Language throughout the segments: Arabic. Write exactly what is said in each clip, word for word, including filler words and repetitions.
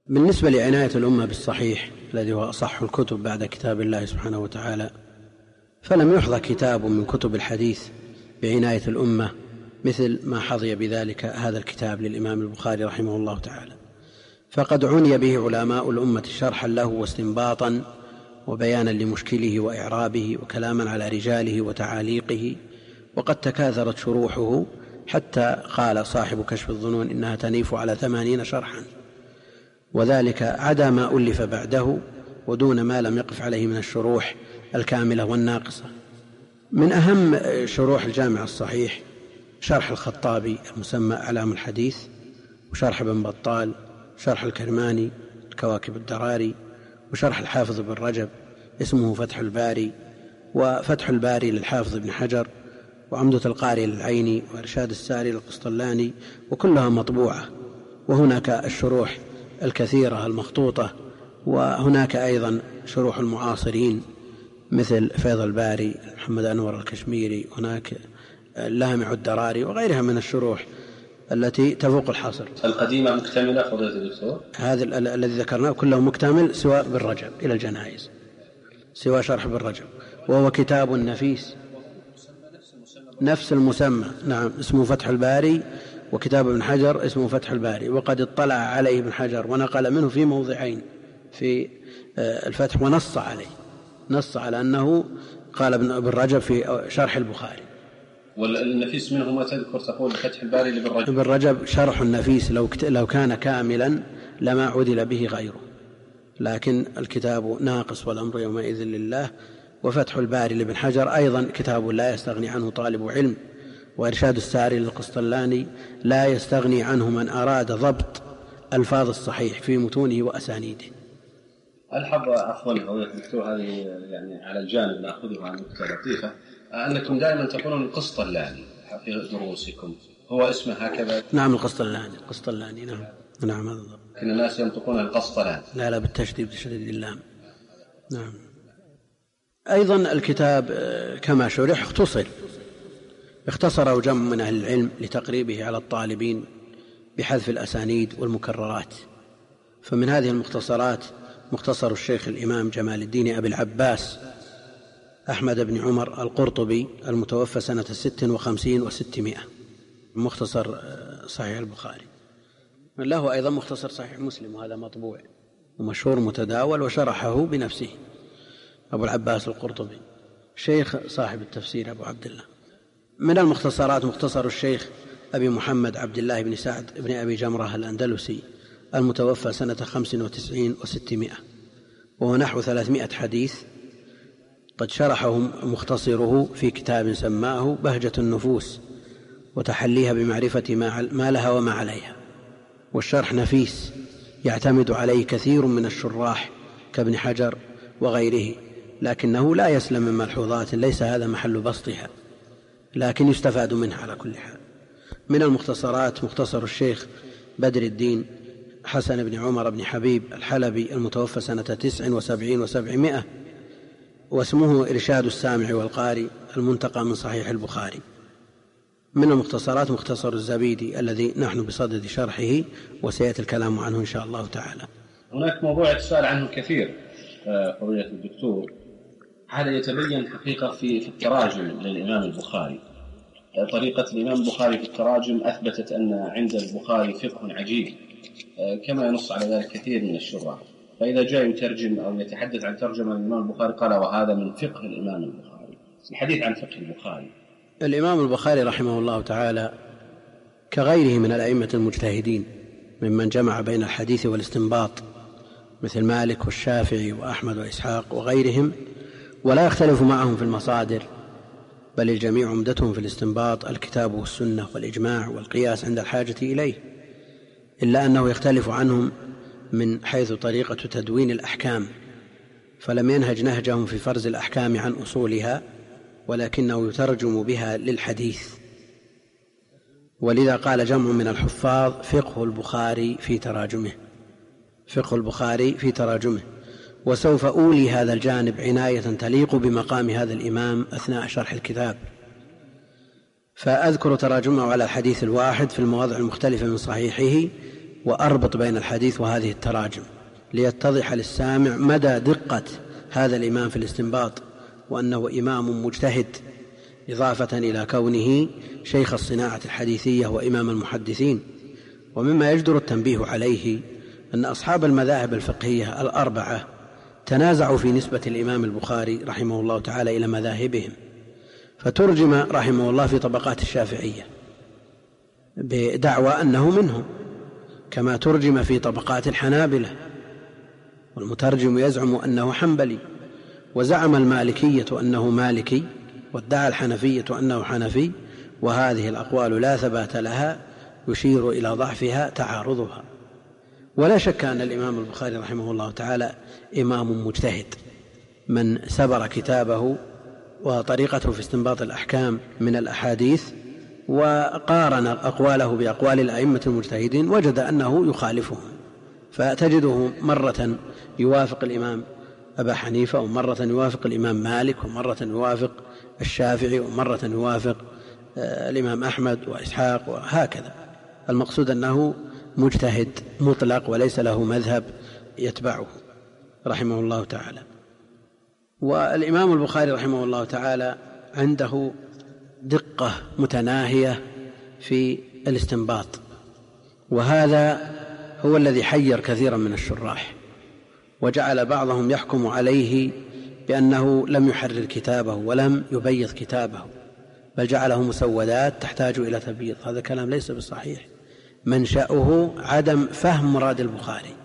بالنسبة لعناية الأمة بالصحيح الذي هو أصح الكتب بعد كتاب الله سبحانه وتعالى، فلم يحظى كتاب من كتب الحديث بعناية الأمة مثل ما حظي بذلك هذا الكتاب للإمام البخاري رحمه الله تعالى، فقد عني به علماء الأمة شرحا له واستنباطا وبيانا لمشكله وإعرابه وكلاما على رجاله وتعاليقه، وقد تكاثرت شروحه حتى قال صاحب كشف الظنون إنها تنيف على ثمانين شرحا، وذلك عدا ما ألف بعده ودون ما لم يقف عليه من الشروح الكاملة والناقصة. من أهم شروح الجامع الصحيح شرح الخطابي المسمى أعلام الحديث، وشرح ابن بطال، شرح الكرماني الكواكب الدراري، وشرح الحافظ بن رجب اسمه فتح الباري، وفتح الباري للحافظ بن حجر، وعمدة القاري للعيني، وإرشاد الساري للقسطلاني، وكلها مطبوعة. وهناك الشروح الكثيرة المخطوطة، وهناك أيضا شروح المعاصرين مثل فيض الباري محمد أنور الكشميري، هناك اللامع الدراري وغيرها من الشروح التي تفوق الحصر. القديمة مكتملة فضيلة الدكتور؟ هذا الذي ذكرناه كله مكتمل سواء بالرجب إلى الجنائز، سواء شرح بالرجب، وهو كتاب نفيس نفس المسمى. نعم، اسمه فتح الباري، وكتاب ابن حجر اسمه فتح الباري، وقد اطلع عليه ابن حجر ونقل منه في موضعين في الفتح، ونص عليه نص على أنه قال ابن رجب في شرح البخاري. والنفيس منه ما تذكر تقول فتح الباري لابن رجب؟ ابن رجب شرح النفيس لو لو كان كاملا لما عدل به غيره، لكن الكتاب ناقص والأمر يومئذ لله. وفتح الباري لابن حجر أيضا كتاب لا يستغني عنه طالب علم، وإرشاد الساري للقسطلاني لا يستغني عنه من أراد ضبط ألفاظ الصحيح في متونه وأسانيده. ألحظ عفوا دكتور هذه يعني على الجانب نأخذها عن نكتة لطيفة، أنكم دائما تقولون القسطلاني في دروسكم، هو اسمه هكذا؟ نعم القسطلاني القسطلاني نعم نعم هذا الضبط. لكن الناس ينطقون القسطلاني. لا لا بالتشديد بتشديد اللام. نعم. أيضا الكتاب كما شرح اختصر اختصره جمع من أهل العلم لتقريبه على الطالبين بحذف الأسانيد والمكررات. فمن هذه المختصرات مختصر الشيخ الإمام جمال الدين أبي العباس أحمد بن عمر القرطبي المتوفى سنة ست وخمسين وستمائة، مختصر صحيح البخاري. له أيضا مختصر صحيح مسلم، وهذا مطبوع ومشهور متداول، وشرحه بنفسه أبو العباس القرطبي شيخ صاحب التفسير أبو عبد الله. من المختصرات مختصر الشيخ أبي محمد عبد الله بن سعد بن أبي جمرة الأندلسي المتوفى سنة خمس وتسعين وستمائة، وهو نحو ثلاثمائة حديث، قد شرحه مختصره في كتاب سماه بهجة النفوس وتحليها بمعرفة ما لها وما عليها. والشرح نفيس يعتمد عليه كثير من الشراح كابن حجر وغيره، لكنه لا يسلم من ملحوظات ليس هذا محل بسطها، لكن يستفاد منها على كل حال. من المختصرات مختصر الشيخ بدر الدين حسن بن عمر بن حبيب الحلبي المتوفى سنة تسع وسبعين وسبعمائة، واسمه إرشاد السامع والقاري المنتقى من صحيح البخاري. من المختصرات مختصر الزبيدي الذي نحن بصدد شرحه وسيأتي الكلام عنه إن شاء الله تعالى. هناك موضوع يتساءل عنه كثير فضيلة الدكتور، هذا يتبين حقيقة في في التراجم للإمام البخاري. طريقة الإمام البخاري في التراجم أثبتت أن عند البخاري فقه عجيب، كما ينص على ذلك كثير من الشراح. فإذا جاء يترجم أو يتحدث عن ترجمة الإمام البخاري قال وهذا من فقه الإمام البخاري. الحديث عن فقه البخاري، الإمام البخاري رحمه الله تعالى كغيره من الأئمة المجتهدين ممن جمع بين الحديث والاستنباط مثل مالك والشافعي وأحمد وإسحاق وغيرهم، ولا يختلف معهم في المصادر، بل الجميع عمدتهم في الاستنباط الكتاب والسنة والإجماع والقياس عند الحاجة إليه، إلا أنه يختلف عنهم من حيث طريقة تدوين الأحكام، فلم ينهج نهجهم في فرز الأحكام عن أصولها، ولكنه يترجم بها للحديث. ولذا قال جمع من الحفاظ فقه البخاري في تراجمه فقه البخاري في تراجمه وسوف أولي هذا الجانب عناية تليق بمقام هذا الإمام أثناء شرح الكتاب. فأذكر تراجمه على الحديث الواحد في المواضع المختلفة من صحيحه وأربط بين الحديث وهذه التراجم ليتضح للسامع مدى دقة هذا الإمام في الاستنباط، وأنه إمام مجتهد إضافة إلى كونه شيخ الصناعة الحديثية وإمام المحدثين. ومما يجدر التنبيه عليه أن أصحاب المذاهب الفقهية الأربعة تنازعوا في نسبة الإمام البخاري رحمه الله تعالى إلى مذاهبهم، فترجم رحمه الله في طبقات الشافعية بدعوى أنه منهم، كما ترجم في طبقات الحنابلة، والمترجم يزعم أنه حنبلي، وزعم المالكية أنه مالكي، وادعى الحنفية أنه حنفي، وهذه الأقوال لا ثبات لها، يشير إلى ضعفها تعارضها. ولا شك أن الإمام البخاري رحمه الله تعالى إمام مجتهد، من سبر كتابه وطريقته في استنباط الأحكام من الأحاديث وقارن أقواله بأقوال الأئمة المجتهدين وجد أنه يخالفهم، فتجده مرة يوافق الإمام أبا حنيفة، ومرة يوافق الإمام مالك، ومرة يوافق الشافعي، ومرة يوافق الإمام أحمد وإسحاق، وهكذا. المقصود أنه مجتهد مطلق وليس له مذهب يتبعه رحمه الله تعالى. والإمام البخاري رحمه الله تعالى عنده دقة متناهية في الاستنباط، وهذا هو الذي حير كثيرا من الشراح، وجعل بعضهم يحكم عليه بأنه لم يحرر كتابه ولم يبيض كتابه، بل جعله مسودات تحتاج إلى تبييض. هذا كلام ليس بالصحيح، منشأه عدم فهم مراد البخاري،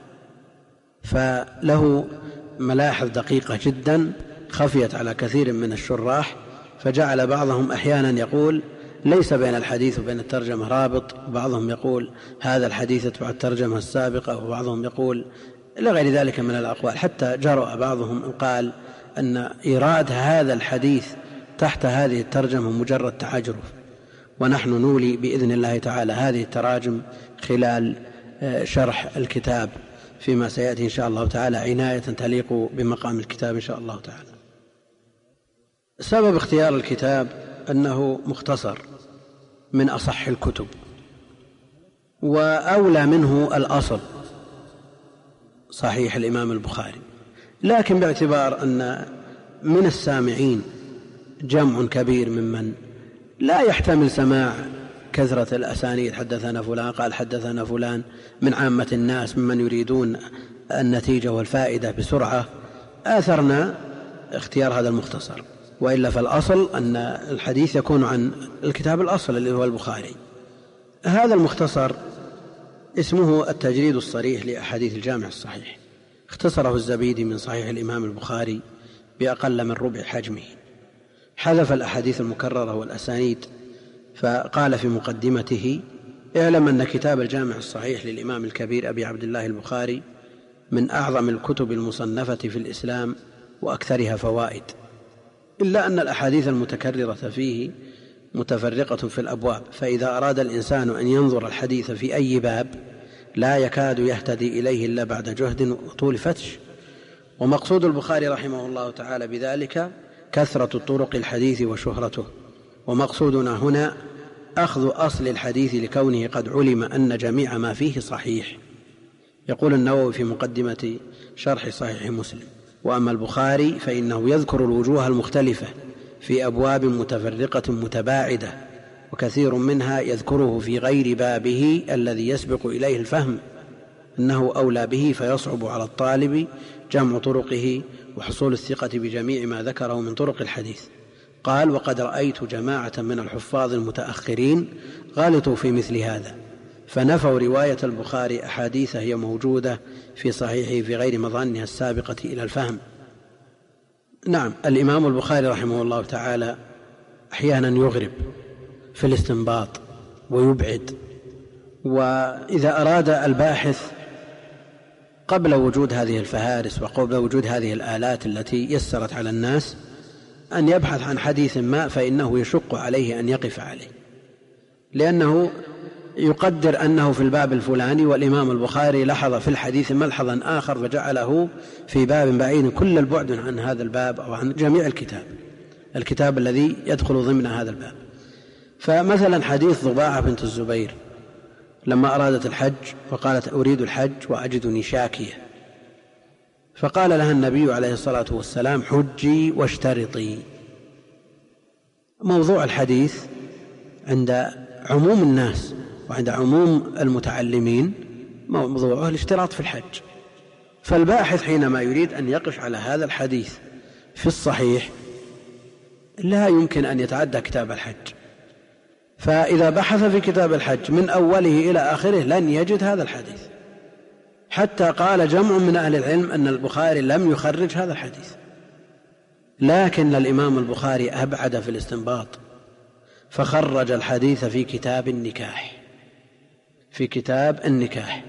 فله ملاحظ دقيقة جدا خفيت على كثير من الشراح، فجعل بعضهم أحيانا يقول ليس بين الحديث وبين الترجمة رابط، وبعضهم يقول هذا الحديث يتبع الترجمة السابقة، وبعضهم يقول إلى غير ذلك من الأقوال، حتى جرأ بعضهم قال أن إيراد هذا الحديث تحت هذه الترجمة مجرد تعجرف، ونحن نولي بإذن الله تعالى هذه التراجم خلال شرح الكتاب فيما سيأتي إن شاء الله تعالى عناية تليق بمقام الكتاب إن شاء الله تعالى. سبب اختيار الكتاب أنه مختصر من أصح الكتب، وأولى منه الأصل صحيح الإمام البخاري، لكن باعتبار أن من السامعين جمع كبير ممن لا يحتمل سماع كثرة الأسانيد، حدثنا فلان قال حدثنا فلان، من عامة الناس ممن يريدون النتيجة والفائدة بسرعة، آثرنا اختيار هذا المختصر. وإلا فالأصل أن الحديث يكون عن الكتاب الأصل اللي هو البخاري. هذا المختصر اسمه التجريد الصريح لأحاديث الجامع الصحيح، اختصره الزبيدي من صحيح الإمام البخاري بأقل من ربع حجمه، حذف الأحاديث المكررة والأسانيد، فقال في مقدمته: اعلم أن كتاب الجامع الصحيح للإمام الكبير أبي عبد الله البخاري من أعظم الكتب المصنفة في الإسلام وأكثرها فوائد، إلا أن الأحاديث المتكررة فيه متفرقة في الأبواب، فإذا أراد الإنسان أن ينظر الحديث في أي باب لا يكاد يهتدي إليه إلا بعد جهد وطول فتش. ومقصود البخاري رحمه الله تعالى بذلك كثرة طرق الحديث وشهرته، ومقصودنا هنا أخذ أصل الحديث لكونه قد علم أن جميع ما فيه صحيح. يقول النووي في مقدمة شرح صحيح مسلم: وأما البخاري فإنه يذكر الوجوه المختلفة في أبواب متفرقة متباعدة، وكثير منها يذكره في غير بابه الذي يسبق إليه الفهم أنه أولى به، فيصعب على الطالب جمع طرقه وحصول الثقة بجميع ما ذكره من طرق الحديث. قال: وقد رأيت جماعة من الحفاظ المتأخرين غلطوا في مثل هذا، فنفوا رواية البخاري أحاديث هي موجودة في صحيحه في غير مظانها السابقة إلى الفهم. نعم، الإمام البخاري رحمه الله تعالى أحيانا يغرب في الاستنباط ويبعد، وإذا أراد الباحث قبل وجود هذه الفهارس وقبل وجود هذه الآلات التي يسرت على الناس أن يبحث عن حديث ما، فإنه يشق عليه أن يقف عليه، لأنه يقدر أنه في الباب الفلاني، والإمام البخاري لحظ في الحديث ملحظا آخر فجعله في باب بعيد كل البعد عن هذا الباب أو عن جميع الكتاب الكتاب الذي يدخل ضمن هذا الباب. فمثلا حديث ضباعة بنت الزبير لما أرادت الحج وقالت أريد الحج وأجدني شاكية، فقال لها النبي عليه الصلاة والسلام حجي واشترطي. موضوع الحديث عند عموم الناس وعند عموم المتعلمين موضوعه الاشتراط في الحج، فالباحث حينما يريد أن يقف على هذا الحديث في الصحيح لا يمكن أن يتعدى كتاب الحج، فإذا بحث في كتاب الحج من أوله إلى آخره لن يجد هذا الحديث، حتى قال جمع من أهل العلم أن البخاري لم يخرج هذا الحديث، لكن الإمام البخاري أبعد في الاستنباط فخرج الحديث في كتاب النكاح في كتاب النكاح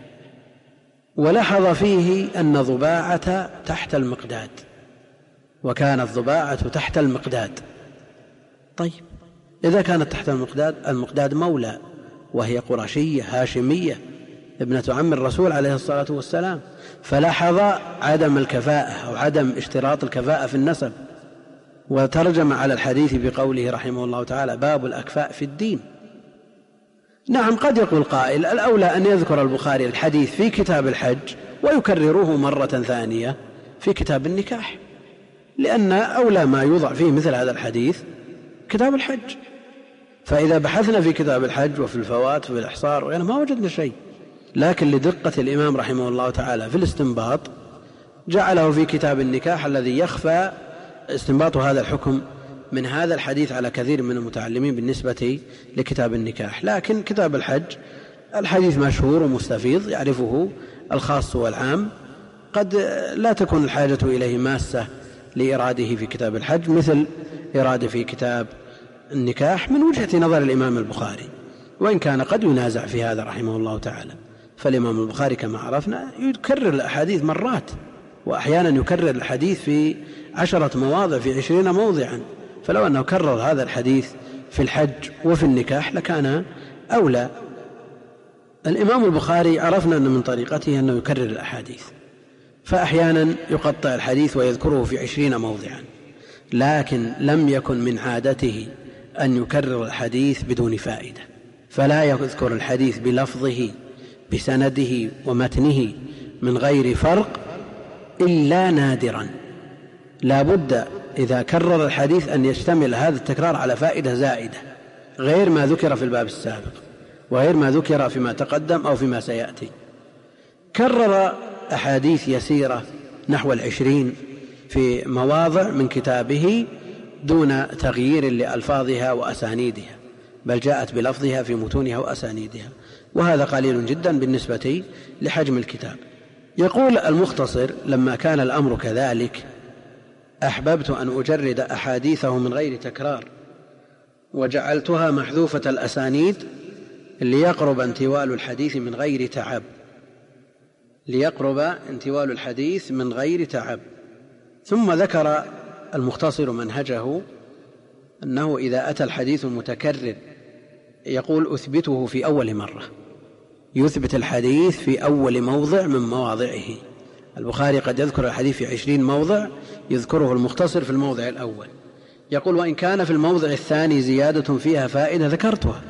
ولحظ فيه أن ضباعة تحت المقداد، وكانت ضباعة تحت المقداد. طيب إذا كانت تحت المقداد، المقداد مولى وهي قرشية هاشمية ابنة عم الرسول عليه الصلاة والسلام، فلاحظ عدم الكفاءة أو عدم اشتراط الكفاءة في النسب، وترجم على الحديث بقوله رحمه الله تعالى باب الأكفاء في الدين. نعم قد يقول قائل الأولى أن يذكر البخاري الحديث في كتاب الحج ويكرره مرة ثانية في كتاب النكاح، لأن أولى ما يوضع فيه مثل هذا الحديث كتاب الحج. فإذا بحثنا في كتاب الحج وفي الفوات وفي الإحصار وغيره ما وجدنا شيء، لكن لدقة الإمام رحمه الله تعالى في الاستنباط جعله في كتاب النكاح الذي يخفى استنباط هذا الحكم من هذا الحديث على كثير من المتعلمين بالنسبة لكتاب النكاح. لكن كتاب الحج الحديث مشهور ومستفيض يعرفه الخاص والعام، قد لا تكون الحاجة إليه ماسة لإراده في كتاب الحج مثل إراده في كتاب النكاح من وجهة نظر الإمام البخاري، وإن كان قد ينازع في هذا رحمه الله تعالى. فالإمام البخاري كما عرفنا يكرر الأحاديث مرات، وأحيانا يكرر الحديث في عشرة مواضع في عشرين موضعا، فلو أنه كرر هذا الحديث في الحج وفي النكاح لكان أولى. الإمام البخاري عرفنا أن من طريقته أنه يكرر الأحاديث، فأحيانا يقطع الحديث ويذكره في عشرين موضعا، لكن لم يكن من عادته أن يكرر الحديث بدون فائدة، فلا يذكر الحديث بلفظه بسنده ومتنه من غير فرق إلا نادرا. لا بد إذا كرر الحديث أن يشتمل هذا التكرار على فائدة زائدة غير ما ذكر في الباب السابق وغير ما ذكر فيما تقدم أو فيما سيأتي. كرر أحاديث يسيرة نحو العشرين في مواضع من كتابه دون تغيير لألفاظها وأسانيدها، بل جاءت بلفظها في متونها وأسانيدها، وهذا قليل جدا بالنسبة لحجم الكتاب. يقول المختصر لما كان الأمر كذلك أحببت أن أجرد أحاديثه من غير تكرار وجعلتها محذوفة الأسانيد ليقرب انتوال الحديث من غير تعب ليقرب انتوال الحديث من غير تعب ثم ذكر المختصر منهجه أنه إذا أتى الحديث المتكرر يقول أثبته في أول مرة، يثبت الحديث في أول موضع من مواضعه. البخاري قد يذكر الحديث في عشرين موضع، يذكره المختصر في الموضع الأول. يقول وإن كان في الموضع الثاني زيادة فيها فائدة ذكرتها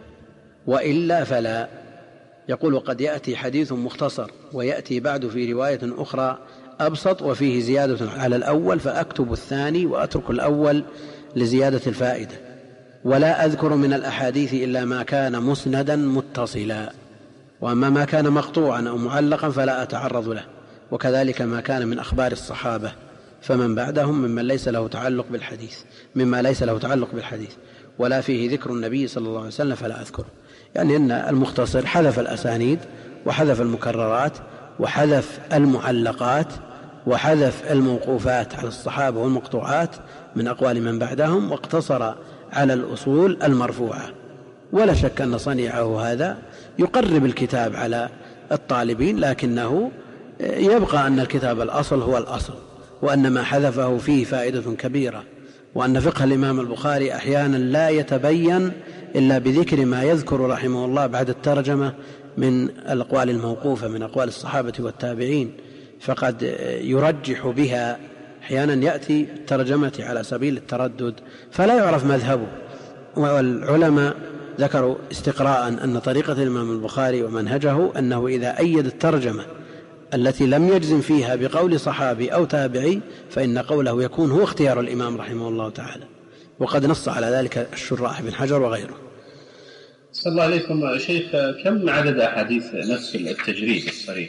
وإلا فلا. يقول وقد يأتي حديث مختصر ويأتي بعد في رواية أخرى أبسط وفيه زيادة على الأول فأكتب الثاني وأترك الأول لزيادة الفائدة، ولا أذكر من الأحاديث إلا ما كان مسندا متصلا، وأما ما كان مقطوعا أو معلقا فلا أتعرض له، وكذلك ما كان من أخبار الصحابة فمن بعدهم ممن ليس له تعلق بالحديث مما ليس له تعلق بالحديث ولا فيه ذكر النبي صلى الله عليه وسلم فلا أذكره. يعني أن المختصر حذف الأسانيد وحذف المكررات وحذف المعلقات وحذف الموقوفات على الصحابة والمقطوعات من أقوال من بعدهم، واقتصر على الأصول المرفوعة. ولا شك أن صنيعه هذا يقرب الكتاب على الطالبين، لكنه يبقى أن الكتاب الأصل هو الأصل، وأن ما حذفه فيه فائدة كبيرة، وأن فقه الإمام البخاري أحيانا لا يتبين إلا بذكر ما يذكر رحمه الله بعد الترجمة من الأقوال الموقوفة من أقوال الصحابة والتابعين، فقد يرجح بها. أحيانا يأتي الترجمة على سبيل التردد فلا يعرف مذهبه، والعلماء ذكروا استقراء أن طريقة الإمام البخاري ومنهجه أنه إذا أيد الترجمة التي لم يجزم فيها بقول صحابي أو تابعي فإن قوله يكون هو اختيار الإمام رحمه الله تعالى، وقد نص على ذلك الشراح بن حجر وغيره. صلى الله عليكم شيخ، كم عدد أحاديث نفس التجريد الصريح؟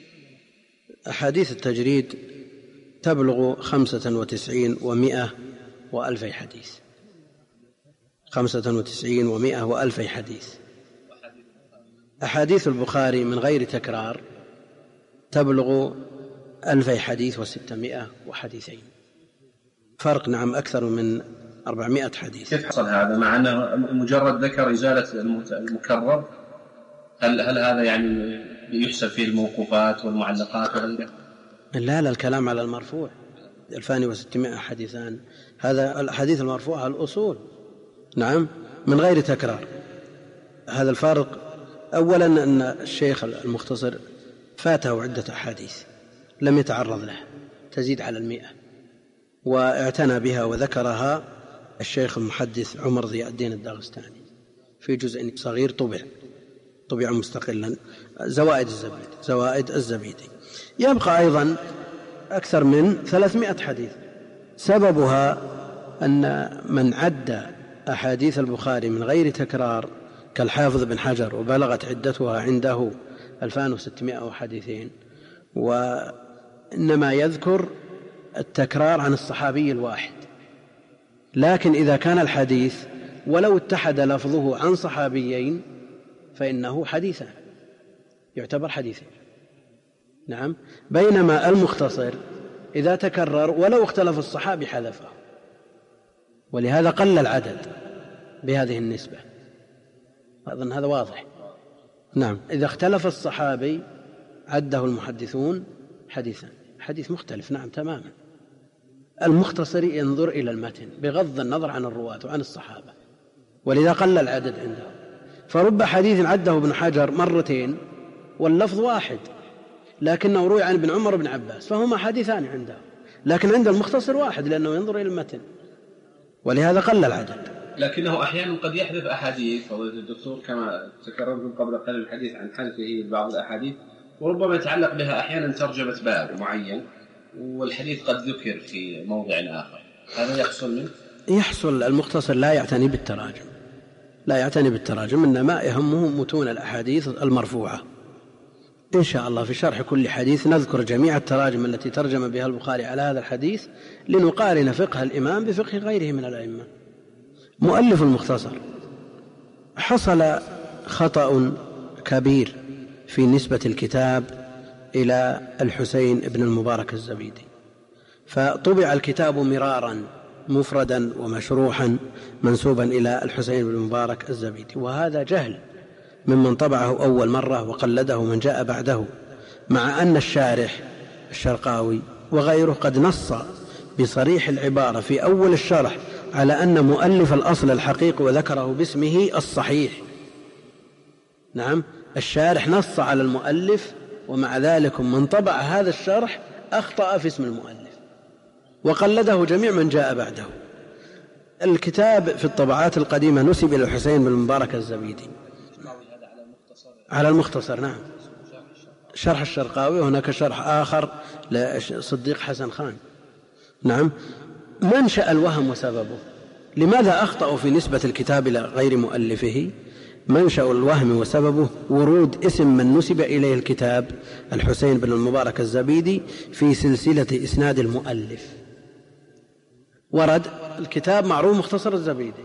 أحاديث التجريد تبلغ خمسة وتسعين ومائة وألفي حديث، خمسة وتسعين ومائة وألفي حديث. أحاديث البخاري من غير تكرار تبلغ ألفي حديث وستمائة وحديثين، فرق نعم أكثر من أربعمائة حديث. كيف حصل هذا مع أنه مجرد ذكر إزالة المكرر؟ هل, هل هذا يعني يحسب فيه الموقوفات والمعلقات وغيرها؟ لا لا، الكلام على المرفوع. ألفان وستمائة حديثان، هذا الحديث المرفوع الأصول نعم من غير تكرار. هذا الفارق. أولا أن الشيخ المختصر فاته عدة أحاديث لم يتعرض لها تزيد على المئة، واعتنى بها وذكرها الشيخ المحدث عمر ضياء الدين الداغستاني في جزء صغير طبع طبع مستقلا، زوائد الزبيدي زوائد الزبيدي. يبقى أيضا أكثر من ثلاثمائة حديث، سببها أن من عد أحاديث البخاري من غير تكرار كالحافظ بن حجر وبلغت عدتها عنده ألفان وستمائة حديثين، وإنما يذكر التكرار عن الصحابي الواحد. لكن إذا كان الحديث ولو اتحد لفظه عن صحابيين فإنه حديثا يعتبر حديثا نعم. بينما المختصر إذا تكرر ولو اختلف الصحابي حذفه، ولهذا قل العدد بهذه النسبة. أظن هذا واضح. نعم، إذا اختلف الصحابي عده المحدثون حديثا، حديث مختلف نعم تماما. المختصر ينظر إلى المتن بغض النظر عن الرواة وعن الصحابة، ولذا قل العدد عنده. فرب حديث عده ابن حجر مرتين واللفظ واحد، لكنه روي عن ابن عمر وابن عباس، فهما حديثان عنده، لكن عند المختصر واحد لأنه ينظر إلى المتن، ولهذا قل العدد. لكنه أحيانا قد يحذف أحاديث فضيلة الدكتور كما تكررتم قبل قليل الحديث عن حذفه بعض الأحاديث، وربما يتعلق بها أحيانا ترجمة باب معين والحديث قد ذكر في موضع آخر، هذا يحصل منه؟ يحصل. المختصر لا يعتني بالتراجم، لا يعتني بالتراجم، إنما يهمه متون الأحاديث المرفوعة. إن شاء الله في شرح كل حديث نذكر جميع التراجم التي ترجم بها البخاري على هذا الحديث لنقارن فقه الإمام بفقه غيره من الأئمة. مؤلف المختصر حصل خطأ كبير في نسبة الكتاب إلى الحسين بن المبارك الزبيدي، فطبع الكتاب مرارا مفردا ومشروحا منسوبا إلى الحسين بن المبارك الزبيدي، وهذا جهل ممن طبعه أول مرة وقلده من جاء بعده، مع أن الشارح الشرقاوي وغيره قد نص بصريح العبارة في أول الشرح على أن مؤلف الأصل الحقيقي وذكره باسمه الصحيح. نعم، الشارح نص على المؤلف، ومع ذلك من طبع هذا الشرح أخطأ في اسم المؤلف وقلده جميع من جاء بعده. الكتاب في الطبعات القديمة نسب إلى الحسين بن المبارك الزبيدي على المختصر. نعم، شرح الشرقاوي، وهناك شرح آخر لصديق حسن خان. نعم، منشأ الوهم وسببه، لماذا أخطأوا في نسبة الكتاب إلى غير مؤلفه؟ منشأ الوهم وسببه ورود اسم من نسب إليه الكتاب الحسين بن المبارك الزبيدي في سلسلة إسناد المؤلف. ورد الكتاب معروف مختصر الزبيدي،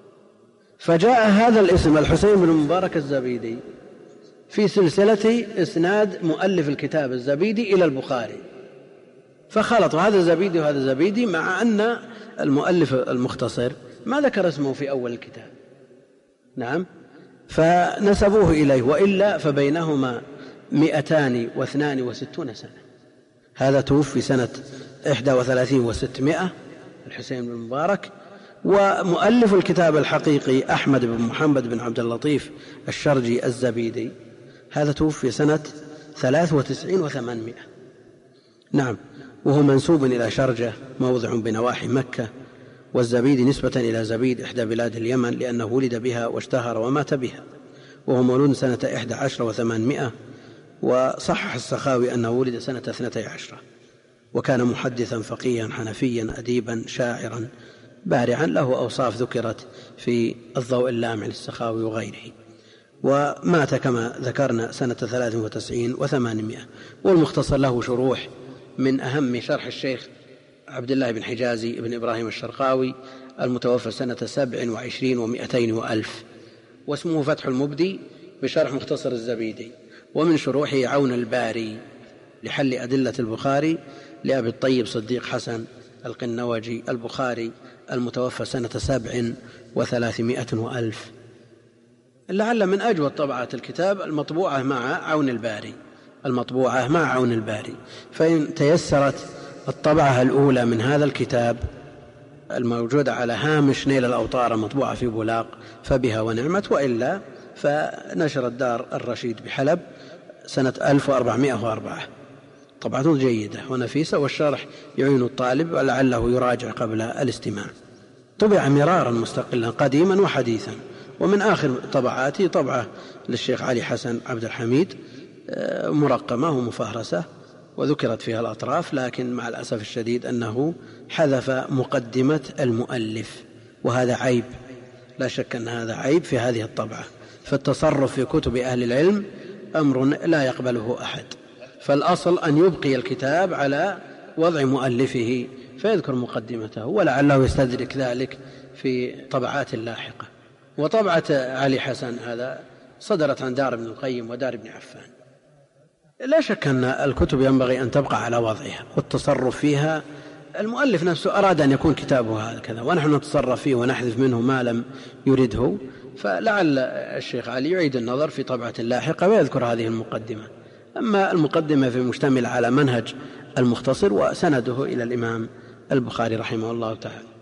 فجاء هذا الاسم الحسين بن المبارك الزبيدي في سلسلة إسناد مؤلف الكتاب الزبيدي إلى البخاري، فخلط هذا زبيدي وهذا زبيدي، مع أن المؤلف المختصر ما ذكر اسمه في أول الكتاب. نعم، فنسبوه إليه، وإلا فبينهما مئتان واثنان وستون سنة. هذا توفي سنة إحدى وثلاثين وستمائة الحسين بن المبارك، ومؤلف الكتاب الحقيقي أحمد بن محمد بن عبد اللطيف الشرجي الزبيدي هذا توفي سنة ثلاث وتسعين وثمانمائة. نعم، وهو منسوب إلى شرجة موضع بنواحي مكة، والزبيدي نسبة إلى زبيد إحدى بلاد اليمن لأنه ولد بها واشتهر ومات بها، وهو مولود سنة إحدى عشر وثمانمائة. وصحح السخاوي أنه ولد سنة اثنتي عشرة، وكان محدثا فقيها حنفيا أديبا شاعرا بارعا، له أوصاف ذكرت في الضوء اللامع للسخاوي وغيره. ومات كما ذكرنا سنة ثلاث وتسعين وثمانمائة. والمختصر له شروح، من أهم شرح الشيخ عبد الله بن حجازي بن إبراهيم الشرقاوي المتوفى سنة سبع وعشرين ومائتين وألف، واسمه فتح المبدي بشرح مختصر الزبيدي. ومن شروحه عون الباري لحل أدلة البخاري لأبي الطيب صديق حسن القنوجي البخاري المتوفى سنة سبع وثلاثمائة وألف. لعل من أجود طبعات الكتاب المطبوعة مع عون الباري، المطبوعة مع عون الباري. فإن تيسرت الطبعة الأولى من هذا الكتاب الموجودة على هامش نيل الأوطار المطبوعة في بولاق فبها ونعمت، وإلا فنشر الدار الرشيد بحلب سنة ألف وأربعمائة وأربعة، طبعة جيدة ونفيسة، والشرح يعين الطالب ولعله يراجع قبل الاستماع. طبع مرارا مستقلا قديما وحديثا. ومن آخر طبعاته طبعة للشيخ علي حسن عبد الحميد مرقمة ومفهرسة وذكرت فيها الأطراف، لكن مع الأسف الشديد أنه حذف مقدمة المؤلف، وهذا عيب، لا شك أن هذا عيب في هذه الطبعة. فالتصرف في كتب أهل العلم أمر لا يقبله أحد، فالأصل أن يبقي الكتاب على وضع مؤلفه فيذكر مقدمته، ولعله يستدرك ذلك في طبعات لاحقة. وطبعة علي حسن هذا صدرت عن دار ابن القيم ودار ابن عفان. لا شك أن الكتب ينبغي أن تبقى على وضعها والتصرف فيها. المؤلف نفسه أراد أن يكون كتابه هكذا، ونحن نتصرف فيه ونحذف منه ما لم يرده، فلعل الشيخ علي يعيد النظر في طبعة لاحقة ويذكر هذه المقدمة. أما المقدمة في مشتمل على منهج المختصر وسنده إلى الإمام البخاري رحمه الله تعالى.